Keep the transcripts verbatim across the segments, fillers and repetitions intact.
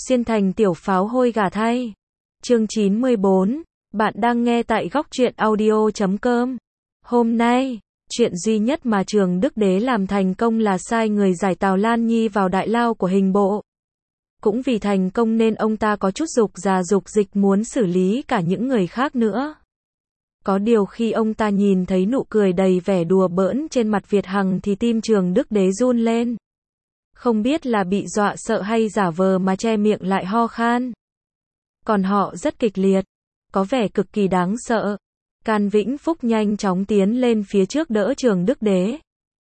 Xuyên thành tiểu pháo hôi gà thay. Chương chín mươi bốn. Bạn đang nghe tại góc truyện audio chấm com. Hôm nay, chuyện duy nhất mà Trường Đức Đế làm thành công là sai người giải Tào Lan Nhi vào đại lao của hình bộ. Cũng vì thành công nên ông ta có chút dục già dục dịch muốn xử lý cả những người khác nữa. Có điều khi ông ta nhìn thấy nụ cười đầy vẻ đùa bỡn trên mặt Việt Hằng thì tim Trường Đức Đế run lên. Không biết là bị dọa sợ hay giả vờ mà che miệng lại ho khan. Còn họ rất kịch liệt, có vẻ cực kỳ đáng sợ. Can Vĩnh Phúc nhanh chóng tiến lên phía trước đỡ Trường Đức Đế.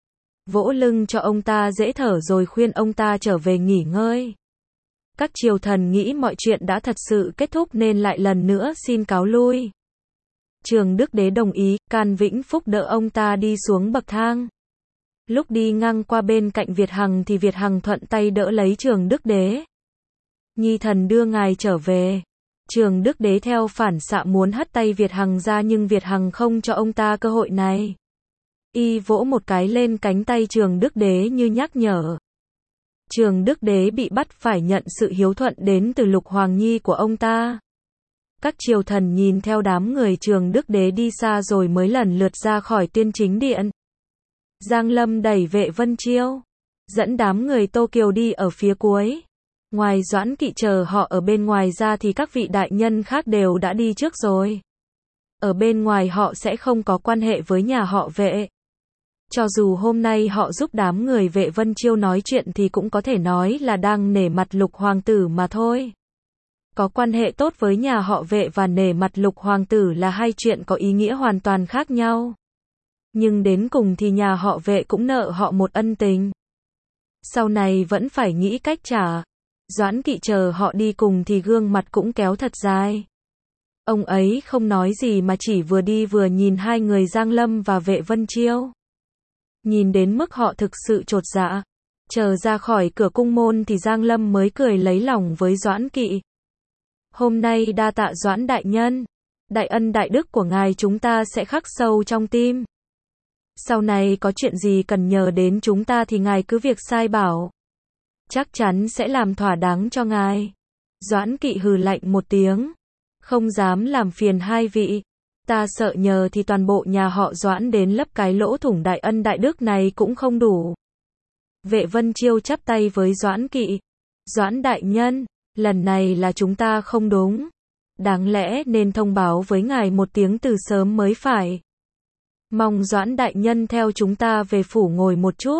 Vỗ lưng cho ông ta dễ thở rồi khuyên ông ta trở về nghỉ ngơi. Các triều thần nghĩ mọi chuyện đã thật sự kết thúc nên lại lần nữa xin cáo lui. Trường Đức Đế đồng ý, Can Vĩnh Phúc đỡ ông ta đi xuống bậc thang. Lúc đi ngang qua bên cạnh Việt Hằng thì Việt Hằng thuận tay đỡ lấy Trường Đức Đế. Nhi thần đưa ngài trở về. Trường Đức Đế theo phản xạ muốn hất tay Việt Hằng ra nhưng Việt Hằng không cho ông ta cơ hội này. Y vỗ một cái lên cánh tay Trường Đức Đế như nhắc nhở. Trường Đức Đế bị bắt phải nhận sự hiếu thuận đến từ Lục Hoàng Nhi của ông ta. Các triều thần nhìn theo đám người Trường Đức Đế đi xa rồi mới lần lượt ra khỏi Tuyên Chính Điện. Giang Lâm đẩy Vệ Vân Chiêu, dẫn đám người Tô Kiều đi ở phía cuối. Ngoài Doãn Kỵ chờ họ ở bên ngoài ra thì các vị đại nhân khác đều đã đi trước rồi. Ở bên ngoài họ sẽ không có quan hệ với nhà họ Vệ. Cho dù hôm nay họ giúp đám người Vệ Vân Chiêu nói chuyện thì cũng có thể nói là đang nể mặt Lục Hoàng tử mà thôi. Có quan hệ tốt với nhà họ Vệ và nể mặt Lục Hoàng tử là hai chuyện có ý nghĩa hoàn toàn khác nhau. Nhưng đến cùng thì nhà họ Vệ cũng nợ họ một ân tình. Sau này vẫn phải nghĩ cách trả. Doãn Kỵ chờ họ đi cùng thì gương mặt cũng kéo thật dài. Ông ấy không nói gì mà chỉ vừa đi vừa nhìn hai người Giang Lâm và Vệ Vân Chiêu. Nhìn đến mức họ thực sự chột dạ. Chờ ra khỏi cửa cung môn thì Giang Lâm mới cười lấy lòng với Doãn Kỵ. Hôm nay đa tạ Doãn đại nhân. Đại ân đại đức của ngài chúng ta sẽ khắc sâu trong tim. Sau này có chuyện gì cần nhờ đến chúng ta thì ngài cứ việc sai bảo. Chắc chắn sẽ làm thỏa đáng cho ngài. Doãn Kỵ hừ lạnh một tiếng. Không dám làm phiền hai vị. Ta sợ nhờ thì toàn bộ nhà họ Doãn đến lấp cái lỗ thủng đại ân đại đức này cũng không đủ. Vệ Vân Chiêu chắp tay với Doãn Kỵ. Doãn đại nhân, lần này là chúng ta không đúng. Đáng lẽ nên thông báo với ngài một tiếng từ sớm mới phải. Mong Doãn đại nhân theo chúng ta về phủ ngồi một chút.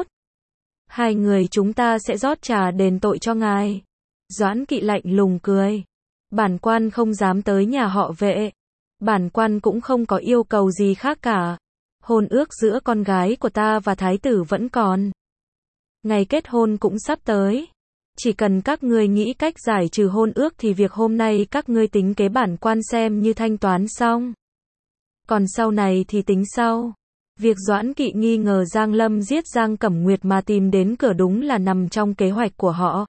Hai người chúng ta sẽ rót trà đền tội cho ngài. Doãn Kỵ lạnh lùng cười. Bản quan không dám tới nhà họ Vệ. Bản quan cũng không có yêu cầu gì khác cả. Hôn ước giữa con gái của ta và thái tử vẫn còn. Ngày kết hôn cũng sắp tới. Chỉ cần các ngươi nghĩ cách giải trừ hôn ước thì việc hôm nay các ngươi tính kế bản quan xem như thanh toán xong. Còn sau này thì tính sau. Việc Doãn Kỵ nghi ngờ Giang Lâm giết Giang Cẩm Nguyệt mà tìm đến cửa đúng là nằm trong kế hoạch của họ.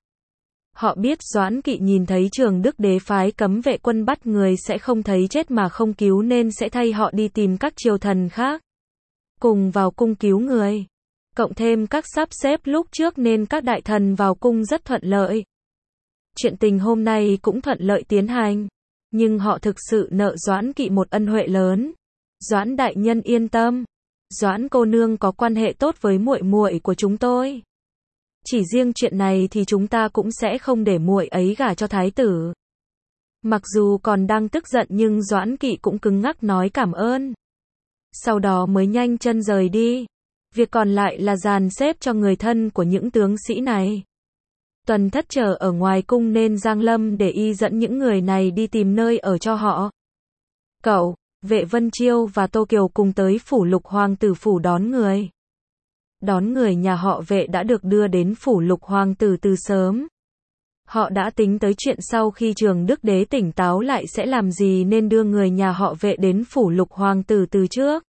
Họ biết Doãn Kỵ nhìn thấy Trường Đức Đế phái cấm vệ quân bắt người sẽ không thấy chết mà không cứu nên sẽ thay họ đi tìm các triều thần khác. Cùng vào cung cứu người. Cộng thêm các sắp xếp lúc trước nên các đại thần vào cung rất thuận lợi. Chuyện tình hôm nay cũng thuận lợi tiến hành. Nhưng họ thực sự nợ Doãn Kỵ một ân huệ lớn. Doãn đại nhân yên tâm. Doãn cô nương có quan hệ tốt với muội muội của chúng tôi. Chỉ riêng chuyện này thì chúng ta cũng sẽ không để muội ấy gả cho thái tử. Mặc dù còn đang tức giận nhưng Doãn Kỵ cũng cứng ngắc nói cảm ơn. Sau đó mới nhanh chân rời đi. Việc còn lại là dàn xếp cho người thân của những tướng sĩ này. Tuần Thất chờ ở ngoài cung nên Giang Lâm để y dẫn những người này đi tìm nơi ở cho họ. Cậu, Vệ Vân Chiêu và Tô Kiều cùng tới phủ Lục Hoàng tử phủ đón người. Đón người nhà họ Vệ đã được đưa đến phủ Lục Hoàng tử từ sớm. Họ đã tính tới chuyện sau khi Trường Đức Đế tỉnh táo lại sẽ làm gì nên đưa người nhà họ Vệ đến phủ Lục Hoàng tử từ trước.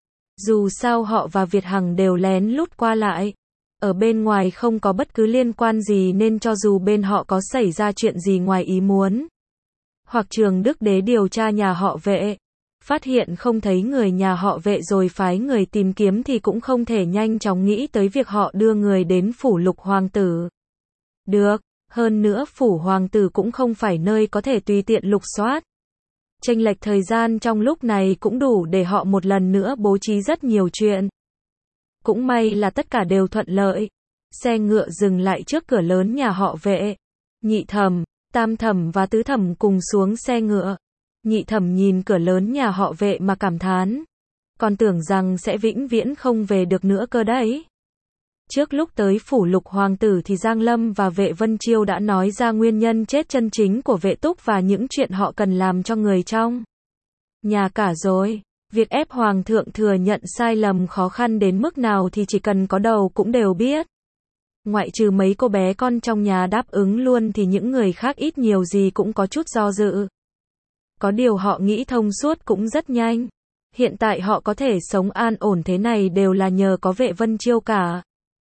Dù sao họ và Việt Hằng đều lén lút qua lại. Ở bên ngoài không có bất cứ liên quan gì nên cho dù bên họ có xảy ra chuyện gì ngoài ý muốn. Hoặc Trường Đức Đế điều tra nhà họ Vệ. Phát hiện không thấy người nhà họ Vệ rồi phái người tìm kiếm thì cũng không thể nhanh chóng nghĩ tới việc họ đưa người đến phủ Lục Hoàng tử. Được, Hơn nữa phủ hoàng tử cũng không phải nơi có thể tùy tiện lục soát. Chênh lệch thời gian trong lúc này cũng đủ để họ một lần nữa bố trí rất nhiều chuyện. Cũng may là tất cả đều thuận lợi. Xe ngựa dừng lại trước cửa lớn nhà họ Vệ. Nhị thẩm, tam thẩm và tứ thẩm cùng xuống xe ngựa. Nhị thẩm nhìn cửa lớn nhà họ Vệ mà cảm thán. Còn tưởng rằng sẽ vĩnh viễn không về được nữa cơ đấy. Trước lúc tới phủ lục hoàng tử thì Giang Lâm và Vệ Vân Chiêu đã nói ra nguyên nhân chết chân chính của Vệ Túc và những chuyện họ cần làm cho người trong nhà cả rồi. Việc ép hoàng thượng thừa nhận sai lầm khó khăn đến mức nào thì chỉ cần có đầu cũng đều biết. Ngoại trừ mấy cô bé con trong nhà đáp ứng luôn thì những người khác ít nhiều gì cũng có chút do dự. Có điều họ nghĩ thông suốt cũng rất nhanh. Hiện tại họ có thể sống an ổn thế này đều là nhờ có Vệ Vân Chiêu cả.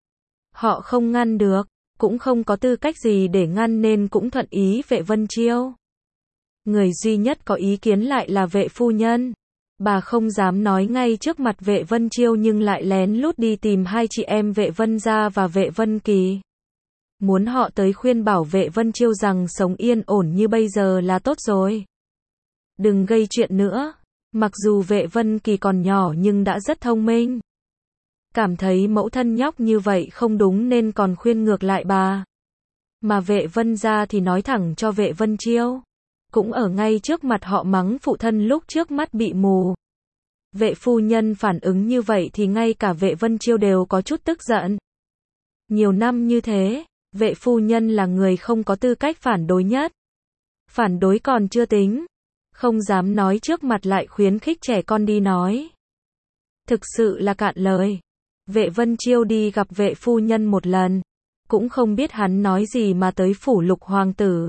Họ không ngăn được, cũng không có tư cách gì để ngăn nên cũng thuận ý Vệ Vân Chiêu. Người duy nhất có ý kiến lại là Vệ phu nhân. Bà không dám nói ngay trước mặt Vệ Vân Chiêu nhưng lại lén lút đi tìm hai chị em Vệ Vân Gia và Vệ Vân Kỳ. Muốn họ tới khuyên bảo Vệ Vân Chiêu rằng sống yên ổn như bây giờ là tốt rồi. Đừng gây chuyện nữa. Mặc dù Vệ Vân Kỳ còn nhỏ nhưng đã rất thông minh. Cảm thấy mẫu thân nhóc như vậy không đúng nên còn khuyên ngược lại bà. Mà Vệ Vân Gia thì nói thẳng cho Vệ Vân Chiêu. Cũng ở ngay trước mặt họ mắng phụ thân lúc trước mắt bị mù. Vệ phu nhân phản ứng như vậy thì ngay cả Vệ Vân Chiêu đều có chút tức giận. Nhiều năm như thế, Vệ phu nhân là người không có tư cách phản đối nhất. Phản đối còn chưa tính. Không dám nói trước mặt lại khuyến khích trẻ con đi nói. Thực sự là cạn lời. Vệ Vân Chiêu đi gặp Vệ phu nhân một lần. Cũng không biết hắn nói gì mà tới phủ lục hoàng tử.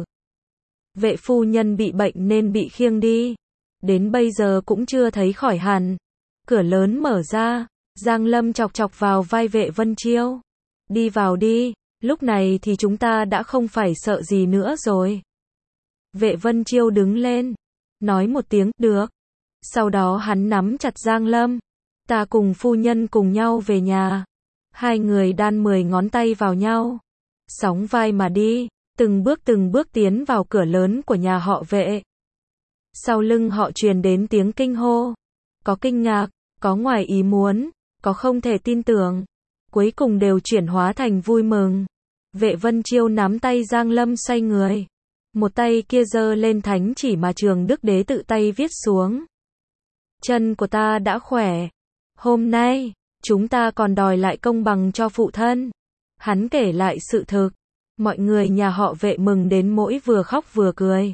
Vệ phu nhân bị bệnh nên bị khiêng đi. Đến bây giờ cũng chưa thấy khỏi hẳn. Cửa lớn mở ra. Giang Lâm chọc chọc vào vai Vệ Vân Chiêu. Đi vào đi. Lúc này thì chúng ta đã không phải sợ gì nữa rồi. Vệ Vân Chiêu đứng lên. Nói một tiếng, được. Sau đó hắn nắm chặt Giang Lâm. Ta cùng phu nhân cùng nhau về nhà. Hai người đan mười ngón tay vào nhau. Sóng vai mà đi. Từng bước từng bước tiến vào cửa lớn của nhà họ Vệ. Sau lưng họ truyền đến tiếng kinh hô. Có kinh ngạc, có ngoài ý muốn, có không thể tin tưởng. Cuối cùng đều chuyển hóa thành vui mừng. Vệ Vân Chiêu nắm tay Giang Lâm xoay người. Một tay kia giơ lên thánh chỉ mà Trường Đức Đế tự tay viết xuống. Chân của ta đã khỏe. Hôm nay, chúng ta còn đòi lại công bằng cho phụ thân. Hắn kể lại sự thực. Mọi người nhà họ Vệ mừng đến mỗi vừa khóc vừa cười.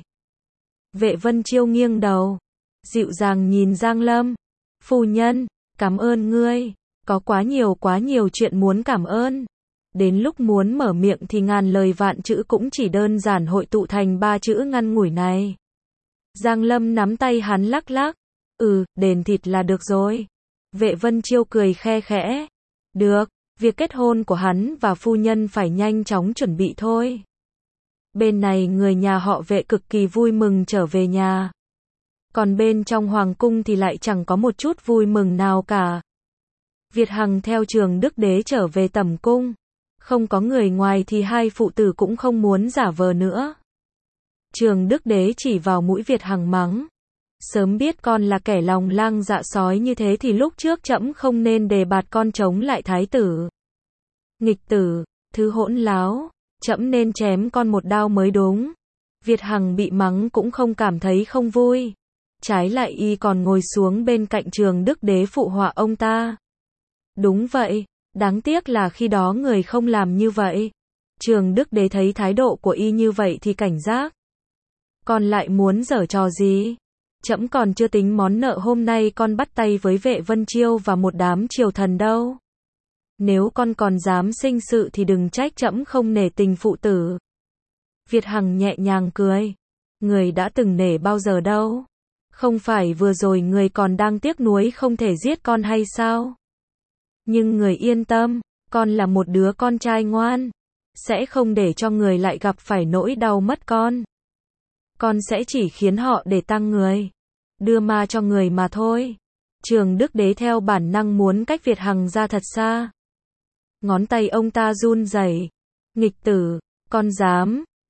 Vệ Vân Chiêu nghiêng đầu. Dịu dàng nhìn Giang Lâm. Phu nhân, cảm ơn ngươi. Có quá nhiều quá nhiều chuyện muốn cảm ơn. Đến lúc muốn mở miệng thì ngàn lời vạn chữ cũng chỉ đơn giản hội tụ thành ba chữ ngắn ngủi này. Giang Lâm nắm tay hắn lắc lắc. Ừ, đền thịt là được rồi. Vệ Vân Chiêu cười khe khẽ. Được, việc kết hôn của hắn và phu nhân phải nhanh chóng chuẩn bị thôi. Bên này người nhà họ Vệ cực kỳ vui mừng trở về nhà. Còn bên trong hoàng cung thì lại chẳng có một chút vui mừng nào cả. Việt Hằng theo Trường Đức Đế trở về tẩm cung. Không có người ngoài thì hai phụ tử cũng không muốn giả vờ nữa. Trường Đức Đế chỉ vào mũi Việt Hằng mắng. Sớm biết con là kẻ lòng lang dạ sói như thế thì lúc trước trẫm không nên đề bạt con chống lại thái tử. Nghịch tử, thứ hỗn láo, trẫm nên chém con một đao mới đúng. Việt Hằng bị mắng cũng không cảm thấy không vui. Trái lại y còn ngồi xuống bên cạnh Trường Đức Đế phụ họa ông ta. Đúng vậy, đáng tiếc là khi đó người không làm như vậy. Trường Đức Đế thấy thái độ của y như vậy thì cảnh giác. Con lại muốn giở trò gì? Trẫm còn chưa tính món nợ hôm nay con bắt tay với Vệ Vân Chiêu và một đám triều thần đâu. Nếu con còn dám sinh sự thì đừng trách trẫm không nể tình phụ tử. Việt Hằng nhẹ nhàng cười. Người đã từng nể bao giờ đâu. Không phải vừa rồi người còn đang tiếc nuối không thể giết con hay sao? Nhưng người yên tâm, con là một đứa con trai ngoan. Sẽ không để cho người lại gặp phải nỗi đau mất con. Con sẽ chỉ khiến họ để tăng người. Đưa ma cho người mà thôi. Trường Đức Đế theo bản năng muốn cách Việt Hằng ra thật xa. Ngón tay ông ta run rẩy. Nghịch tử, con dám,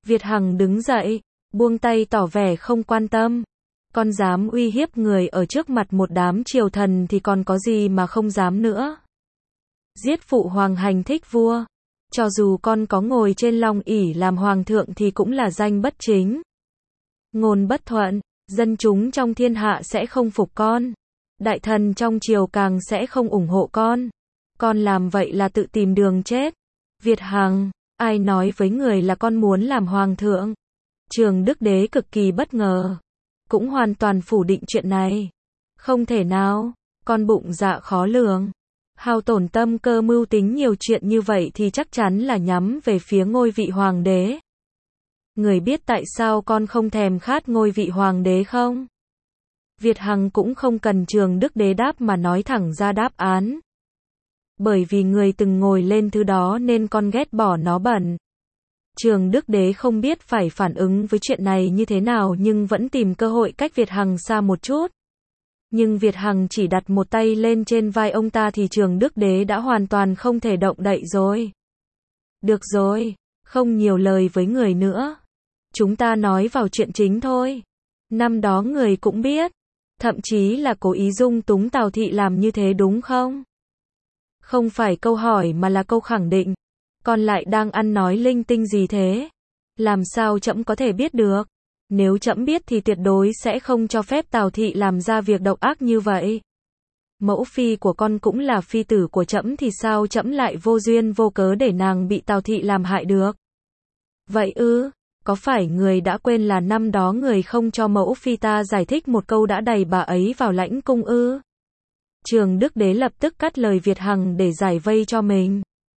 Việt Hằng đứng dậy, buông tay tỏ vẻ không quan tâm. Con dám uy hiếp người ở trước mặt một đám triều thần thì còn có gì mà không dám nữa. Giết phụ hoàng hành thích vua. Cho dù con có ngồi trên long ỷ làm hoàng thượng thì cũng là danh bất chính. Ngôn bất thuận, dân chúng trong thiên hạ sẽ không phục con. Đại thần trong triều càng sẽ không ủng hộ con. Con làm vậy là tự tìm đường chết. Việt Hằng, ai nói với người là con muốn làm hoàng thượng? Trường Đức Đế cực kỳ bất ngờ. Cũng hoàn toàn phủ định chuyện này. Không thể nào, con bụng dạ khó lường. Hao tổn tâm cơ mưu tính nhiều chuyện như vậy thì chắc chắn là nhắm về phía ngôi vị hoàng đế. Người biết tại sao con không thèm khát ngôi vị hoàng đế không? Việt Hằng cũng không cần Trường Đức Đế đáp mà nói thẳng ra đáp án. Bởi vì người từng ngồi lên thứ đó nên con ghét bỏ nó bẩn. Trường Đức Đế không biết phải phản ứng với chuyện này như thế nào nhưng vẫn tìm cơ hội cách Việt Hằng xa một chút. Nhưng Việt Hằng chỉ đặt một tay lên trên vai ông ta thì Trường Đức Đế đã hoàn toàn không thể động đậy rồi. Được rồi, không nhiều lời với người nữa. Chúng ta nói vào chuyện chính thôi. Năm đó người cũng biết, thậm chí là cố ý dung túng Tào Thị làm như thế đúng không? Không phải câu hỏi mà là câu khẳng định. Con lại đang ăn nói linh tinh gì thế? Làm sao trẫm có thể biết được? Nếu trẫm biết thì tuyệt đối sẽ không cho phép Tào Thị làm ra việc độc ác như vậy. Mẫu phi của con cũng là phi tử của trẫm thì sao trẫm lại vô duyên vô cớ để nàng bị Tào Thị làm hại được? Vậy ư, có phải người đã quên là năm đó người không cho mẫu phi ta giải thích một câu đã đày bà ấy vào lãnh cung ư? Trường Đức Đế lập tức cắt lời Việt Hằng để giải vây cho mình.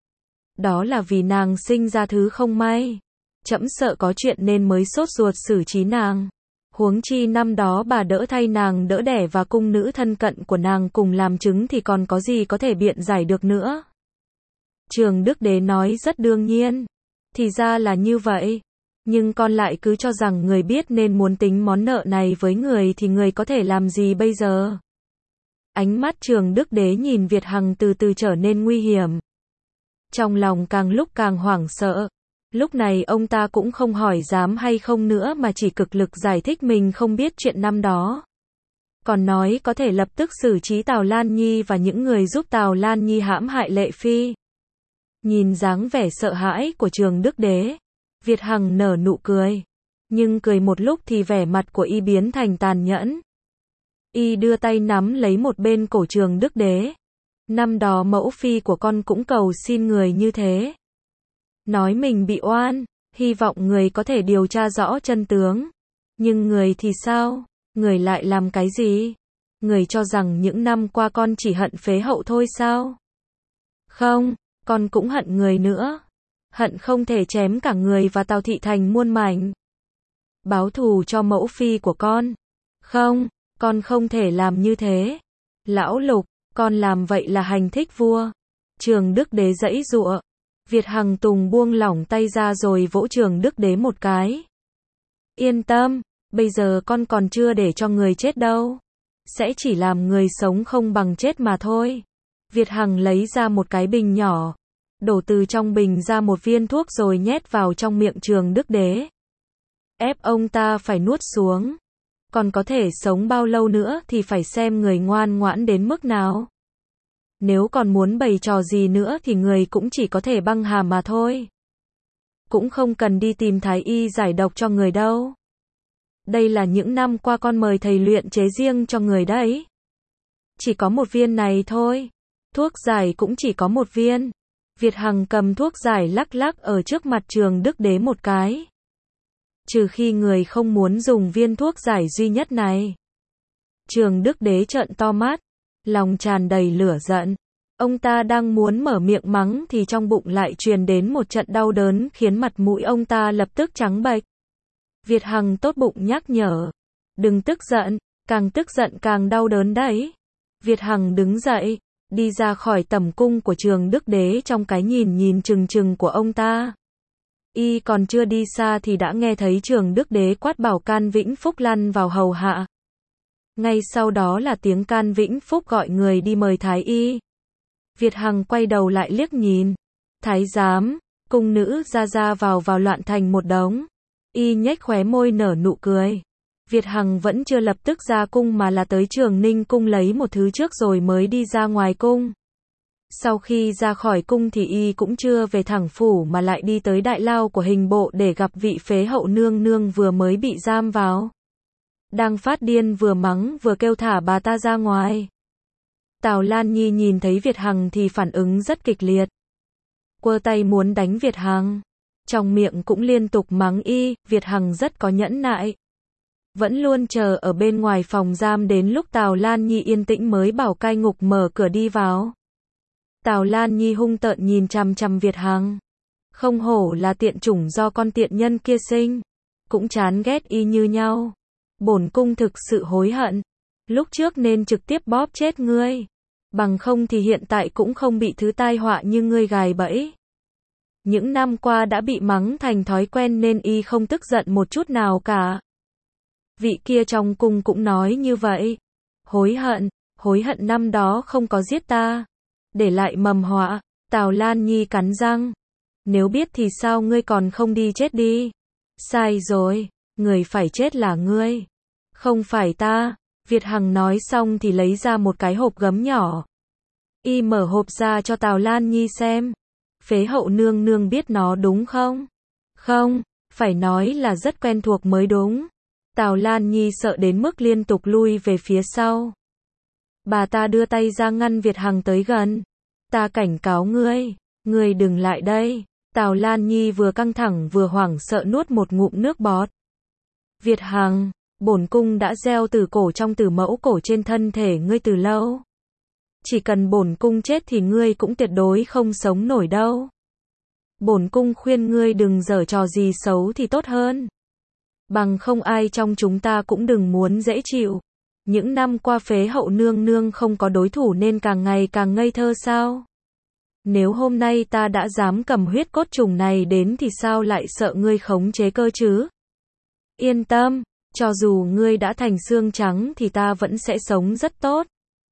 Đó là vì nàng sinh ra thứ không may. Trẫm sợ có chuyện nên mới sốt ruột xử trí nàng. Huống chi năm đó bà đỡ thay nàng đỡ đẻ và cung nữ thân cận của nàng cùng làm chứng thì còn có gì có thể biện giải được nữa. Trường Đức Đế nói rất đương nhiên. Thì ra là như vậy. Nhưng con lại cứ cho rằng người biết nên muốn tính món nợ này với người thì người có thể làm gì bây giờ? Ánh mắt Trường Đức Đế nhìn Việt Hằng từ từ trở nên nguy hiểm. Trong lòng càng lúc càng hoảng sợ. Lúc này ông ta cũng không hỏi dám hay không nữa mà chỉ cực lực giải thích mình không biết chuyện năm đó. Còn nói có thể lập tức xử trí Tào Lan Nhi và những người giúp Tào Lan Nhi hãm hại Lệ Phi. Nhìn dáng vẻ sợ hãi của Trường Đức Đế, Việt Hằng nở nụ cười. Nhưng cười một lúc thì vẻ mặt của y biến thành tàn nhẫn. Y đưa tay nắm lấy một bên cổ Trường Đức Đế. Năm đó mẫu phi của con cũng cầu xin người như thế. Nói mình bị oan, hy vọng người có thể điều tra rõ chân tướng. Nhưng người thì sao? Người lại làm cái gì? Người cho rằng những năm qua con chỉ hận phế hậu thôi sao? Không, con cũng hận người nữa. Hận không thể chém cả người và Tào Thị thành muôn mảnh. Báo thù cho mẫu phi của con. Không, con không thể làm như thế. Lão Lục, con làm vậy là hành thích vua. Trường Đức Đế giãy giụa. Việt Hằng Tùng buông lỏng tay ra rồi vỗ Trường Đức Đế một cái. Yên tâm, bây giờ con còn chưa để cho người chết đâu. Sẽ chỉ làm người sống không bằng chết mà thôi. Việt Hằng lấy ra một cái bình nhỏ. Đổ từ trong bình ra một viên thuốc rồi nhét vào trong miệng Trường Đức Đế. Ép ông ta phải nuốt xuống. Còn có thể sống bao lâu nữa thì phải xem người ngoan ngoãn đến mức nào. Nếu còn muốn bày trò gì nữa thì người cũng chỉ có thể băng hà mà thôi. Cũng không cần đi tìm thái y giải độc cho người đâu. Đây là những năm qua con mời thầy luyện chế riêng cho người đấy. Chỉ có một viên này thôi. Thuốc giải cũng chỉ có một viên. Việt Hằng cầm thuốc giải lắc lắc ở trước mặt Trường Đức Đế một cái. Trừ khi người không muốn dùng viên thuốc giải duy nhất này. Trường Đức Đế trợn to mắt, lòng tràn đầy lửa giận. Ông ta đang muốn mở miệng mắng thì trong bụng lại truyền đến một trận đau đớn khiến mặt mũi ông ta lập tức trắng bệch. Việt Hằng tốt bụng nhắc nhở. Đừng tức giận, càng tức giận càng đau đớn đấy. Việt Hằng đứng dậy, đi ra khỏi tầm cung của Trường Đức Đế trong cái nhìn nhìn chừng chừng của ông ta. Y còn chưa đi xa thì đã nghe thấy Trường Đức Đế quát bảo Can Vĩnh Phúc lăn vào hầu hạ. Ngay sau đó là tiếng Can Vĩnh Phúc gọi người đi mời thái y. Việt Hằng quay đầu lại liếc nhìn. Thái giám, cung nữ ra ra vào vào loạn thành một đống. Y nhếch khóe môi nở nụ cười. Việt Hằng vẫn chưa lập tức ra cung mà là tới Trường Ninh cung lấy một thứ trước rồi mới đi ra ngoài cung. Sau khi ra khỏi cung thì y cũng chưa về thẳng phủ mà lại đi tới đại lao của hình bộ để gặp vị phế hậu nương nương vừa mới bị giam vào. Đang phát điên vừa mắng vừa kêu thả bà ta ra ngoài. Tào Lan Nhi nhìn thấy Việt Hằng thì phản ứng rất kịch liệt. Quơ tay muốn đánh Việt Hằng. Trong miệng cũng liên tục mắng y, Việt Hằng rất có nhẫn nại. Vẫn luôn chờ ở bên ngoài phòng giam đến lúc Tào Lan Nhi yên tĩnh mới bảo cai ngục mở cửa đi vào. Tào Lan Nhi hung tợn nhìn chằm chằm Việt Hằng. Không hổ là tiện chủng do con tiện nhân kia sinh. Cũng chán ghét y như nhau. Bổn cung thực sự hối hận. Lúc trước nên trực tiếp bóp chết ngươi. Bằng không thì hiện tại cũng không bị thứ tai họa như ngươi gài bẫy. Những năm qua đã bị mắng thành thói quen nên y không tức giận một chút nào cả. Vị kia trong cung cũng nói như vậy. Hối hận, hối hận năm đó không có giết ta. Để lại mầm họa. Tào Lan Nhi cắn răng. Nếu biết thì sao ngươi còn không đi chết đi. Sai rồi, người phải chết là ngươi. Không phải ta. Việt Hằng nói xong thì lấy ra một cái hộp gấm nhỏ. Y mở hộp ra cho Tào Lan Nhi xem. Phế hậu nương nương biết nó đúng không? Không, phải nói là rất quen thuộc mới đúng. Tào Lan Nhi sợ đến mức liên tục lui về phía sau. Bà ta đưa tay ra ngăn Việt Hằng tới gần. Ta cảnh cáo ngươi, ngươi đừng lại đây. Tào Lan Nhi vừa căng thẳng vừa hoảng sợ nuốt một ngụm nước bọt. Việt Hằng, bổn cung đã gieo tử cổ trong tử mẫu cổ trên thân thể ngươi từ lâu. Chỉ cần bổn cung chết thì ngươi cũng tuyệt đối không sống nổi đâu. Bổn cung khuyên ngươi đừng giở trò gì xấu thì tốt hơn. Bằng không ai trong chúng ta cũng đừng muốn dễ chịu. Những năm qua phế hậu nương nương không có đối thủ nên càng ngày càng ngây thơ sao? Nếu hôm nay ta đã dám cầm huyết cốt trùng này đến thì sao lại sợ ngươi khống chế cơ chứ? Yên tâm, cho dù ngươi đã thành xương trắng thì ta vẫn sẽ sống rất tốt.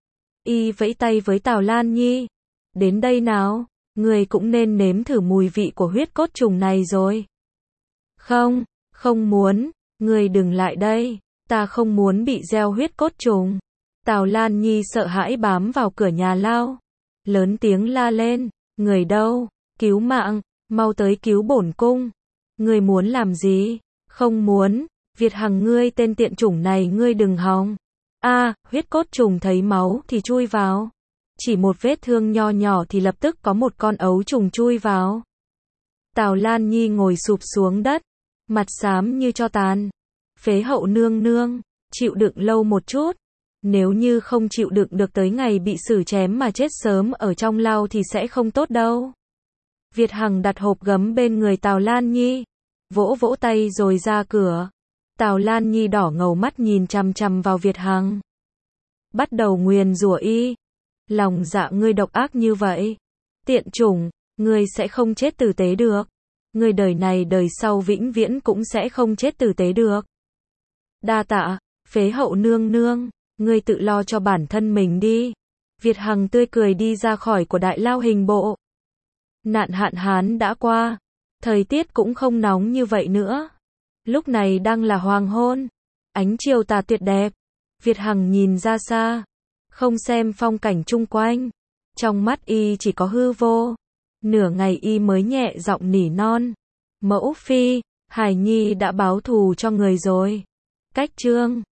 Y vẫy tay với Tào Lan Nhi. Đến đây nào, ngươi cũng nên nếm thử mùi vị của huyết cốt trùng này rồi. Không, không muốn, ngươi đừng lại đây, ta không muốn bị gieo huyết cốt trùng. Tào Lan Nhi sợ hãi bám vào cửa nhà lao. Lớn tiếng la lên, người đâu, cứu mạng, mau tới cứu bổn cung. Ngươi muốn làm gì? Không muốn, Việt Hằng ngươi tên tiện chủng này ngươi đừng hòng. A, à, huyết cốt trùng thấy máu thì chui vào. Chỉ một vết thương nho nhỏ thì lập tức có một con ấu trùng chui vào. Tào Lan Nhi ngồi sụp xuống đất, mặt xám như tro tàn. Phế hậu nương nương, chịu đựng lâu một chút. Nếu như không chịu đựng được tới ngày bị xử chém mà chết sớm ở trong lao thì sẽ không tốt đâu. Việt Hằng đặt hộp gấm bên người Tào Lan Nhi, vỗ vỗ tay rồi ra cửa. Tào Lan Nhi đỏ ngầu mắt nhìn chằm chằm vào Việt Hằng. Bắt đầu nguyền rủa y. Lòng dạ ngươi độc ác như vậy. Tiện chủng, ngươi sẽ không chết tử tế được. Ngươi đời này đời sau vĩnh viễn cũng sẽ không chết tử tế được. Đa tạ, phế hậu nương nương, ngươi tự lo cho bản thân mình đi. Việt Hằng tươi cười đi ra khỏi của đại lao hình bộ. Nạn hạn hán đã qua. Thời tiết cũng không nóng như vậy nữa. Lúc này đang là hoàng hôn. Ánh chiều tà tuyệt đẹp. Việt Hằng nhìn ra xa. Không xem phong cảnh chung quanh. Trong mắt y chỉ có hư vô. Nửa ngày y mới nhẹ giọng nỉ non. Mẫu phi, Hải Nhi đã báo thù cho người rồi. Cách chương